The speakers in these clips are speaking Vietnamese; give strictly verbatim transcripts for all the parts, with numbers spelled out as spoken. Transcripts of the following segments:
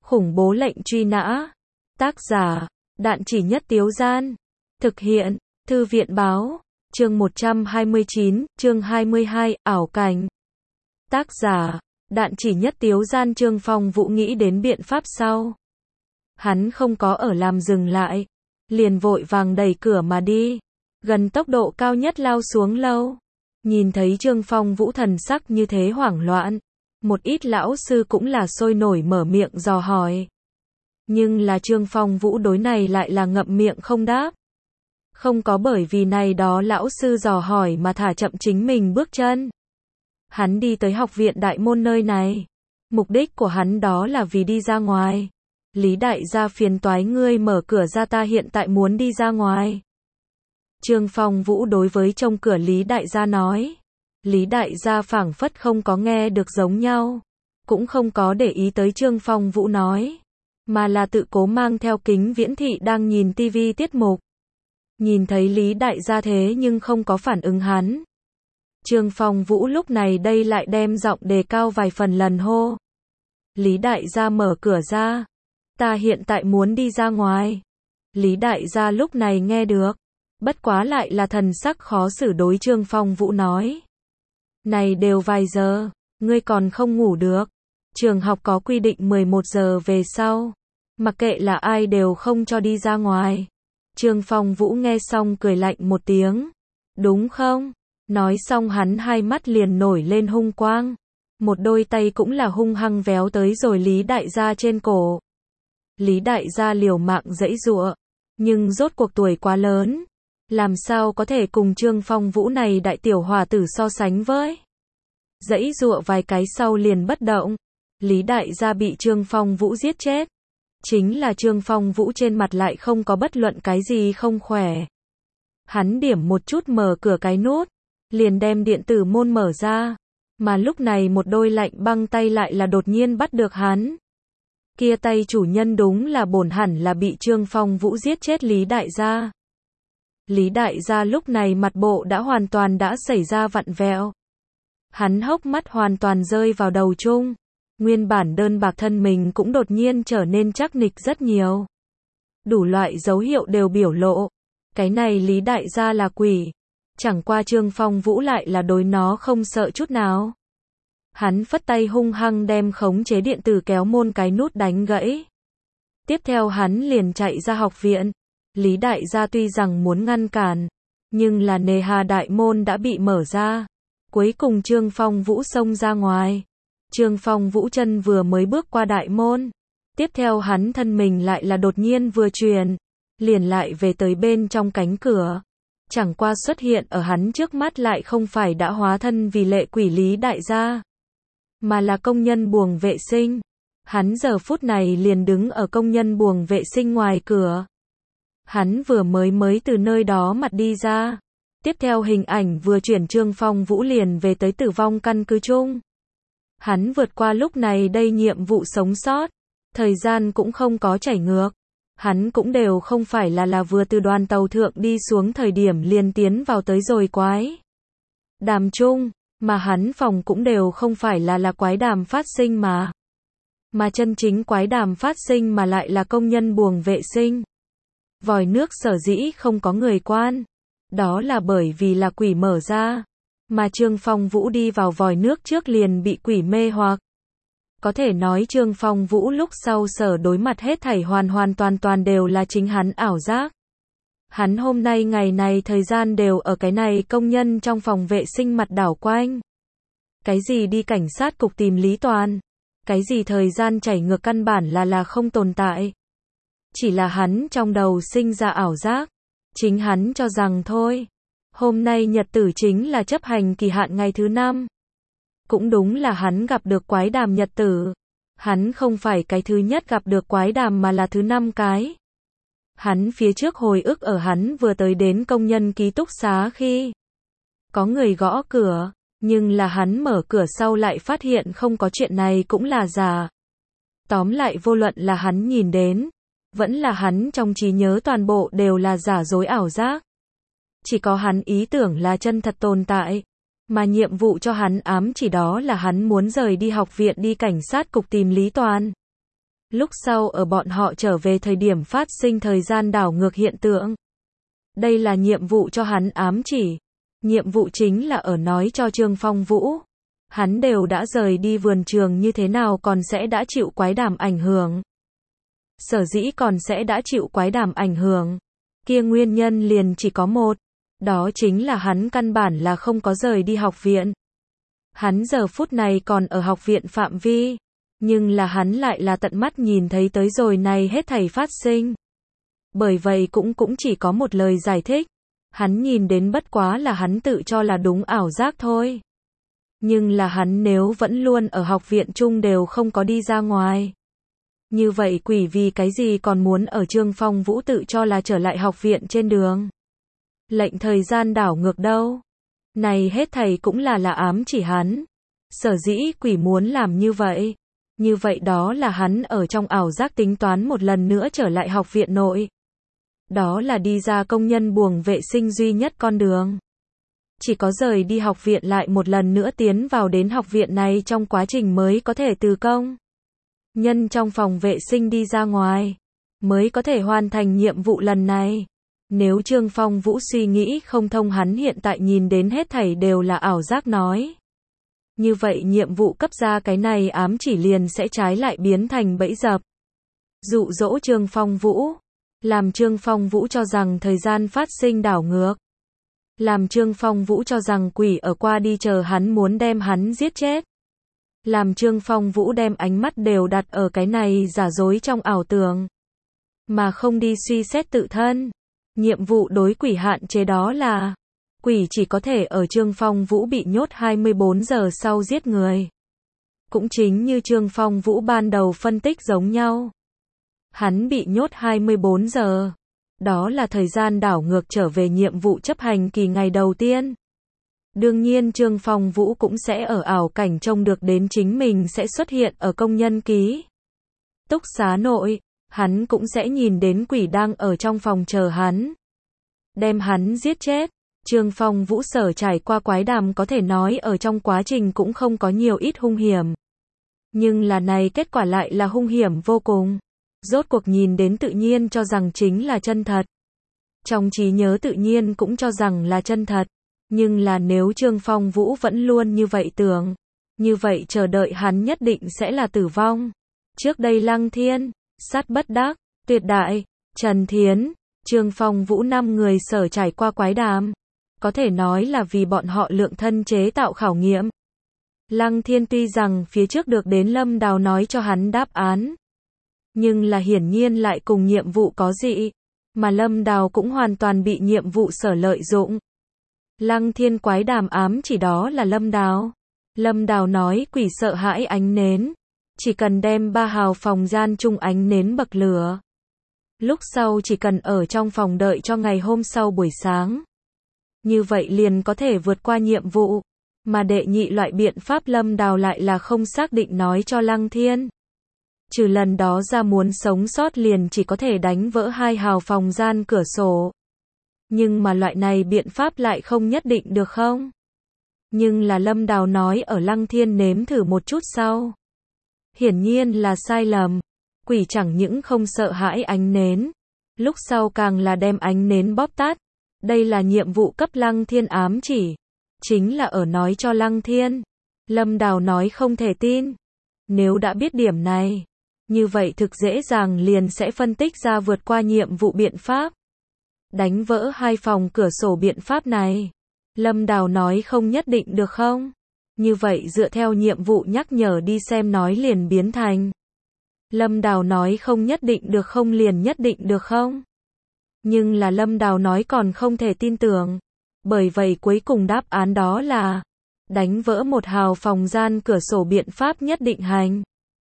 Khủng bố lệnh truy nã. Tác giả, Đạn Chỉ Nhất Tiếu Gian. Thực hiện, Thư viện báo. Chương một trăm hai mươi chín, chương hai mươi hai, ảo cảnh. Tác giả, Đạn Chỉ Nhất Tiếu Gian. Trương Phong Vũ nghĩ đến biện pháp sau. Hắn không có ở làm dừng lại. Liền vội vàng đẩy cửa mà đi. Gần tốc độ cao nhất lao xuống lâu. Nhìn thấy Trương Phong Vũ thần sắc như thế hoảng loạn. Một ít lão sư cũng là sôi nổi mở miệng dò hỏi. Nhưng là Trương Phong Vũ đối này lại là ngậm miệng không đáp. Không có bởi vì này đó lão sư dò hỏi mà thả chậm chính mình bước chân. Hắn đi tới học viện đại môn nơi này. Mục đích của hắn đó là vì đi ra ngoài. Lý đại gia phiền toái ngươi mở cửa ra, ta hiện tại muốn đi ra ngoài. Trương Phong Vũ đối với trông cửa Lý đại gia nói. Lý đại gia phảng phất không có nghe được giống nhau. Cũng không có để ý tới Trương Phong Vũ nói. Mà là tự cố mang theo kính viễn thị đang nhìn tivi tiết mục. Nhìn thấy Lý đại gia thế nhưng không có phản ứng hắn. Trương Phong Vũ lúc này đây lại đem giọng đề cao vài phần lần hô. Lý đại gia mở cửa ra. Ta hiện tại muốn đi ra ngoài. Lý đại gia lúc này nghe được. Bất quá lại là thần sắc khó xử đối Trương Phong Vũ nói. Này đều vài giờ, ngươi còn không ngủ được. Trường học có quy định mười một giờ về sau. Mặc kệ là ai đều không cho đi ra ngoài. Trương Phong Vũ nghe xong cười lạnh một tiếng. Đúng không? Nói xong hắn hai mắt liền nổi lên hung quang. Một đôi tay cũng là hung hăng véo tới rồi Lý đại gia trên cổ. Lý đại gia liều mạng giãy giụa. Nhưng rốt cuộc tuổi quá lớn. Làm sao có thể cùng Trương Phong Vũ này đại tiểu hòa tử so sánh với. Giãy giụa vài cái sau liền bất động. Lý đại gia bị Trương Phong Vũ giết chết. Chính là Trương Phong Vũ trên mặt lại không có bất luận cái gì không khỏe. Hắn điểm một chút mở cửa cái nút. Liền đem điện tử môn mở ra. Mà lúc này một đôi lạnh băng tay lại là đột nhiên bắt được hắn. Kia tay chủ nhân đúng là bổn hẳn là bị Trương Phong Vũ giết chết Lý đại gia. Lý đại gia lúc này mặt bộ đã hoàn toàn đã xảy ra vặn vẹo. Hắn hốc mắt hoàn toàn rơi vào đầu chung. Nguyên bản đơn bạc thân mình cũng đột nhiên trở nên chắc nịch rất nhiều. Đủ loại dấu hiệu đều biểu lộ. Cái này Lý đại gia là quỷ. Chẳng qua Trương Phong Vũ lại là đối nó không sợ chút nào. Hắn phất tay hung hăng đem khống chế điện tử kéo môn cái nút đánh gãy. Tiếp theo hắn liền chạy ra học viện. Lý đại gia tuy rằng muốn ngăn cản, nhưng là nề hà đại môn đã bị mở ra. Cuối cùng Trương Phong Vũ xông ra ngoài. Trương Phong Vũ chân vừa mới bước qua đại môn. Tiếp theo hắn thân mình lại là đột nhiên vừa chuyển. Liền lại về tới bên trong cánh cửa. Chẳng qua xuất hiện ở hắn trước mắt lại không phải đã hóa thân vì lệ quỷ Lý đại gia. Mà là công nhân buồng vệ sinh. Hắn giờ phút này liền đứng ở công nhân buồng vệ sinh ngoài cửa. Hắn vừa mới mới từ nơi đó mặt đi ra. Tiếp theo hình ảnh vừa chuyển Trương Phong Vũ liền về tới tử vong căn cứ chung. Hắn vượt qua lúc này đây nhiệm vụ sống sót. Thời gian cũng không có chảy ngược. Hắn cũng đều không phải là là vừa từ đoàn tàu thượng đi xuống thời điểm liền tiến vào tới rồi quái đàm chung. Mà hắn phòng cũng đều không phải là là quái đàm phát sinh mà. Mà chân chính quái đàm phát sinh mà lại là công nhân buồng vệ sinh. Vòi nước sở dĩ không có người quan. Đó là bởi vì là quỷ mở ra. Mà Trương Phong Vũ đi vào vòi nước trước liền bị quỷ mê hoặc. Có thể nói Trương Phong Vũ lúc sau sở đối mặt hết thảy hoàn hoàn toàn toàn đều là chính hắn ảo giác. Hắn hôm nay ngày này thời gian đều ở cái này công nhân trong phòng vệ sinh mặt đảo quanh. Cái gì đi cảnh sát cục tìm Lý Toàn. Cái gì thời gian chảy ngược căn bản là là không tồn tại. Chỉ là hắn trong đầu sinh ra ảo giác. Chính hắn cho rằng thôi. Hôm nay nhật tử chính là chấp hành kỳ hạn ngày thứ năm. Cũng đúng là hắn gặp được quái đàm nhật tử. Hắn không phải cái thứ nhất gặp được quái đàm mà là thứ năm cái. Hắn phía trước hồi ức ở hắn vừa tới đến công nhân ký túc xá khi có người gõ cửa, nhưng là hắn mở cửa sau lại phát hiện không có chuyện này cũng là giả. Tóm lại vô luận là hắn nhìn đến, vẫn là hắn trong trí nhớ toàn bộ đều là giả dối ảo giác. Chỉ có hắn ý tưởng là chân thật tồn tại. Mà nhiệm vụ cho hắn ám chỉ đó là hắn muốn rời đi học viện đi cảnh sát cục tìm Lý Toàn. Lúc sau ở bọn họ trở về thời điểm phát sinh thời gian đảo ngược hiện tượng. Đây là nhiệm vụ cho hắn ám chỉ. Nhiệm vụ chính là ở nói cho Trương Phong Vũ. Hắn đều đã rời đi vườn trường như thế nào còn sẽ đã chịu quái đàm ảnh hưởng. Sở dĩ còn sẽ đã chịu quái đàm ảnh hưởng. Kia nguyên nhân liền chỉ có một. Đó chính là hắn căn bản là không có rời đi học viện. Hắn giờ phút này còn ở học viện phạm vi. Nhưng là hắn lại là tận mắt nhìn thấy tới rồi này hết thảy phát sinh. Bởi vậy cũng cũng chỉ có một lời giải thích. Hắn nhìn đến bất quá là hắn tự cho là đúng ảo giác thôi. Nhưng là hắn nếu vẫn luôn ở học viện chung đều không có đi ra ngoài. Như vậy quỷ vì cái gì còn muốn ở Trương Phong Vũ tự cho là trở lại học viện trên đường. Lệnh thời gian đảo ngược đâu. Này hết thảy cũng là là ám chỉ hắn. Sở dĩ quỷ muốn làm như vậy. Như vậy đó là hắn ở trong ảo giác tính toán một lần nữa trở lại học viện nội. Đó là đi ra công nhân buồng vệ sinh duy nhất con đường. Chỉ có rời đi học viện lại một lần nữa tiến vào đến học viện này trong quá trình mới có thể từ công nhân trong phòng vệ sinh đi ra ngoài. Mới có thể hoàn thành nhiệm vụ lần này. Nếu Trương Phong Vũ suy nghĩ không thông hắn hiện tại nhìn đến hết thảy đều là ảo giác nói. Như vậy nhiệm vụ cấp ra cái này ám chỉ liền sẽ trái lại biến thành bẫy dập. Dụ dỗ Trương Phong Vũ. Làm Trương Phong Vũ cho rằng thời gian phát sinh đảo ngược. Làm Trương Phong Vũ cho rằng quỷ ở qua đi chờ hắn muốn đem hắn giết chết. Làm Trương Phong Vũ đem ánh mắt đều đặt ở cái này giả dối trong ảo tưởng. Mà không đi suy xét tự thân. Nhiệm vụ đối quỷ hạn chế đó là quỷ chỉ có thể ở Trương Phong Vũ bị nhốt hai mươi bốn giờ sau giết người. Cũng chính như Trương Phong Vũ ban đầu phân tích giống nhau. Hắn bị nhốt hai mươi bốn giờ. Đó là thời gian đảo ngược trở về nhiệm vụ chấp hành kỳ ngày đầu tiên. Đương nhiên Trương Phong Vũ cũng sẽ ở ảo cảnh trông được đến chính mình sẽ xuất hiện ở công nhân ký túc xá nội. Hắn cũng sẽ nhìn đến quỷ đang ở trong phòng chờ hắn. Đem hắn giết chết. Trương Phong Vũ sở trải qua quái đàm có thể nói ở trong quá trình cũng không có nhiều ít hung hiểm. Nhưng là này kết quả lại là hung hiểm vô cùng. Rốt cuộc nhìn đến tự nhiên cho rằng chính là chân thật. Trong trí nhớ tự nhiên cũng cho rằng là chân thật. Nhưng là nếu Trương Phong Vũ vẫn luôn như vậy tưởng. Như vậy chờ đợi hắn nhất định sẽ là tử vong. Trước đây Lăng Thiên, Sát Bất Đắc, Tuyệt Đại, Trần Thiến, Trương Phong Vũ năm người sở trải qua quái đàm. Có thể nói là vì bọn họ lượng thân chế tạo khảo nghiệm. Lăng Thiên tuy rằng phía trước được đến Lâm Đào nói cho hắn đáp án. Nhưng là hiển nhiên lại cùng nhiệm vụ có dị. Mà Lâm Đào cũng hoàn toàn bị nhiệm vụ sở lợi dụng. Lăng Thiên quái đàm ám chỉ đó là Lâm Đào. Lâm Đào nói quỷ sợ hãi ánh nến. Chỉ cần đem ba hào phòng gian chung ánh nến bậc lửa. Lúc sau chỉ cần ở trong phòng đợi cho ngày hôm sau buổi sáng. Như vậy liền có thể vượt qua nhiệm vụ. Mà đệ nhị loại biện pháp Lâm Đào lại là không xác định nói cho Lăng Thiên. Trừ lần đó ra muốn sống sót liền chỉ có thể đánh vỡ hai hào phòng gian cửa sổ. Nhưng mà loại này biện pháp lại không nhất định được không? Nhưng là Lâm Đào nói ở Lăng Thiên nếm thử một chút sau. Hiển nhiên là sai lầm. Quỷ chẳng những không sợ hãi ánh nến. Lúc sau càng là đem ánh nến bóp tắt. Đây là nhiệm vụ cấp Lăng Thiên ám chỉ. Chính là ở nói cho Lăng Thiên. Lâm Đào nói không thể tin. Nếu đã biết điểm này. Như vậy thực dễ dàng liền sẽ phân tích ra vượt qua nhiệm vụ biện pháp. Đánh vỡ hai phòng cửa sổ biện pháp này. Lâm Đào nói không nhất định được không? Như vậy dựa theo nhiệm vụ nhắc nhở đi xem nói liền biến thành. Lâm Đào nói không nhất định được không liền nhất định được không? Nhưng là Lâm Đào nói còn không thể tin tưởng. Bởi vậy cuối cùng đáp án đó là đánh vỡ một hào phòng gian cửa sổ biện pháp nhất định hành.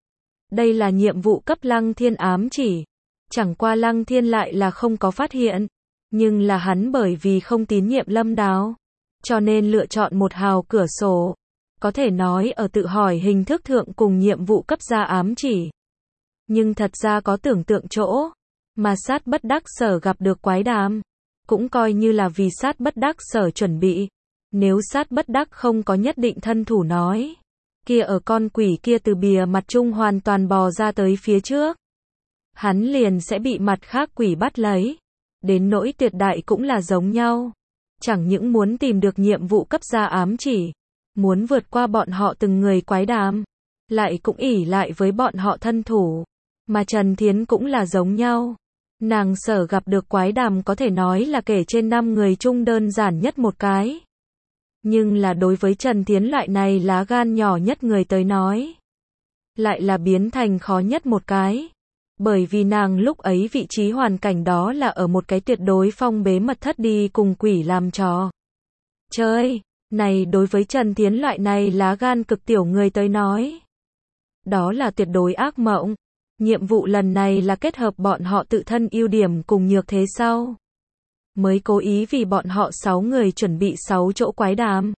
Đây là nhiệm vụ cấp Lăng Thiên ám chỉ. Chẳng qua Lăng Thiên lại là không có phát hiện. Nhưng là hắn bởi vì không tín nhiệm Lâm Đào. Cho nên lựa chọn một hào cửa sổ. Có thể nói ở tự hỏi hình thức thượng cùng nhiệm vụ cấp ra ám chỉ. Nhưng thật ra có tưởng tượng chỗ. Mà Sát Bất Đắc sở gặp được quái đàm. Cũng coi như là vì Sát Bất Đắc sở chuẩn bị. Nếu Sát Bất Đắc không có nhất định thân thủ nói. kia ở con quỷ kia từ bìa mặt trung hoàn toàn bò ra tới phía trước, hắn liền sẽ bị mặt khác quỷ bắt lấy. Đến nỗi tuyệt đại cũng là giống nhau. Chẳng những muốn tìm được nhiệm vụ cấp ra ám chỉ, muốn vượt qua bọn họ từng người quái đàm, lại cũng ỷ lại với bọn họ thân thủ. Mà Trần Thiến cũng là giống nhau. Nàng sở gặp được quái đàm có thể nói là kể trên năm người chung đơn giản nhất một cái. Nhưng là đối với Trần Thiến loại này lá gan nhỏ nhất người tới nói, lại là biến thành khó nhất một cái. Bởi vì nàng lúc ấy vị trí hoàn cảnh đó là ở một cái tuyệt đối phong bế mật thất đi cùng quỷ làm trò chơi. Này đối với Trần Thiến loại này lá gan cực tiểu người tới nói, đó là tuyệt đối ác mộng. Nhiệm vụ lần này là kết hợp bọn họ tự thân ưu điểm cùng nhược thế sau, mới cố ý vì bọn họ sáu người chuẩn bị sáu chỗ quái đàm.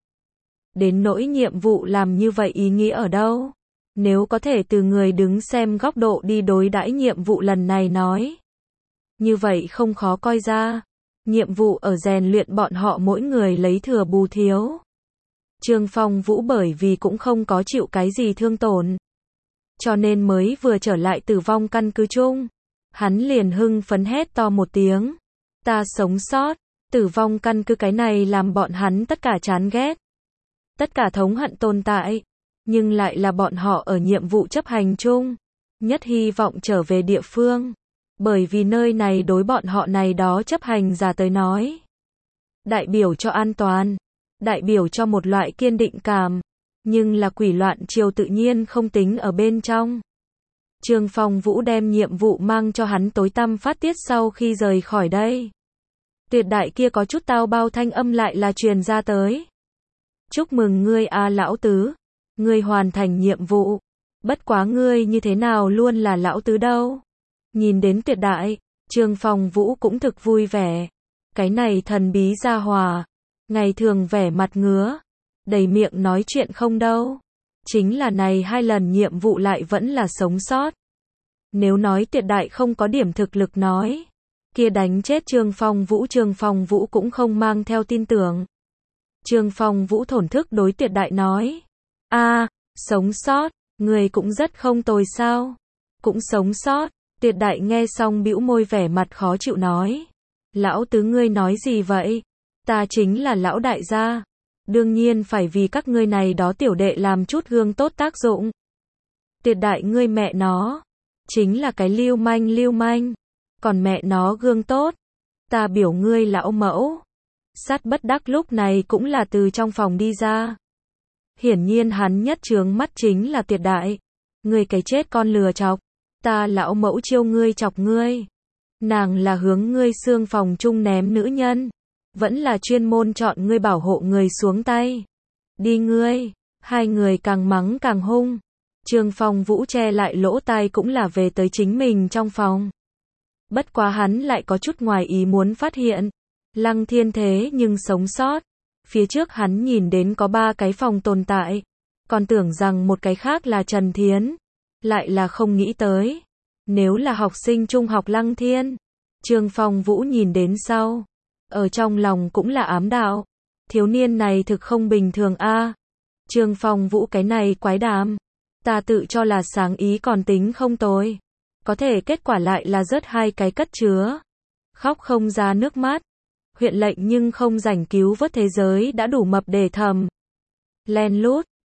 Đến nỗi nhiệm vụ làm như vậy ý nghĩa ở đâu? Nếu có thể từ người đứng xem góc độ đi đối đãi nhiệm vụ lần này nói, như vậy không khó coi ra. Nhiệm vụ ở rèn luyện bọn họ mỗi người lấy thừa bù thiếu. Trương Phong Vũ bởi vì cũng không có chịu cái gì thương tổn, cho nên mới vừa trở lại tử vong căn cứ chung, hắn liền hưng phấn hét to một tiếng. Ta sống sót, tử vong căn cứ cái này làm bọn hắn tất cả chán ghét, tất cả thống hận tồn tại, nhưng lại là bọn họ ở nhiệm vụ chấp hành chung, nhất hy vọng trở về địa phương. Bởi vì nơi này đối bọn họ này đó chấp hành giả tới nói, đại biểu cho an toàn, đại biểu cho một loại kiên định cảm, nhưng là quỷ loạn triều tự nhiên không tính ở bên trong. Trương Phong Vũ đem nhiệm vụ mang cho hắn tối tăm phát tiết sau khi rời khỏi đây. Tuyệt đại kia có chút tao bao thanh âm lại là truyền ra tới. Chúc mừng ngươi a lão tứ, ngươi hoàn thành nhiệm vụ. Bất quá ngươi như thế nào luôn là lão tứ đâu. Nhìn đến tuyệt đại, Trương Phong Vũ cũng thực vui vẻ. Cái này thần bí gia hòa, ngày thường vẻ mặt ngứa, đầy miệng nói chuyện không đâu. Chính là này hai lần nhiệm vụ lại vẫn là sống sót. Nếu nói tuyệt đại không có điểm thực lực nói, kia đánh chết Trương Phong Vũ, Trương Phong Vũ cũng không mang theo tin tưởng. Trương Phong Vũ thổn thức đối tuyệt đại nói, a, sống sót, người cũng rất không tồi sao, cũng sống sót. Tuyệt đại nghe xong bĩu môi vẻ mặt khó chịu nói, lão tứ ngươi nói gì vậy, ta chính là lão đại gia, đương nhiên phải vì các ngươi này đó tiểu đệ làm chút gương tốt tác dụng. Tuyệt đại ngươi mẹ nó, chính là cái lưu manh lưu manh, còn mẹ nó gương tốt, ta biểu ngươi lão mẫu. Sát bất đắc lúc này cũng là từ trong phòng đi ra. Hiển nhiên hắn nhất chướng mắt chính là tuyệt đại. Ngươi cái chết con lừa chọc, ta lão mẫu chiêu ngươi chọc ngươi. Nàng là hướng ngươi xương phòng chung ném nữ nhân, vẫn là chuyên môn chọn ngươi bảo hộ người xuống tay. Đi ngươi, hai người càng mắng càng hung. Trương Phong Vũ che lại lỗ tai cũng là về tới chính mình trong phòng. Bất quá hắn lại có chút ngoài ý muốn phát hiện, Lăng Thiên thế nhưng sống sót. Phía trước hắn nhìn đến có ba cái phòng tồn tại, còn tưởng rằng một cái khác là Trần Thiến, lại là không nghĩ tới. Nếu là học sinh trung học Lăng Thiên, Trương Phong Vũ nhìn đến sau, ở trong lòng cũng là ám đạo. Thiếu niên này thực không bình thường a. À. Trương Phong Vũ cái này quái đàm, ta tự cho là sáng ý còn tính không tồi, có thể kết quả lại là rớt hai cái cất chứa, khóc không ra nước mắt. Huyện lệnh nhưng không rảnh cứu vớt thế giới đã đủ mập để thầm. Len lút,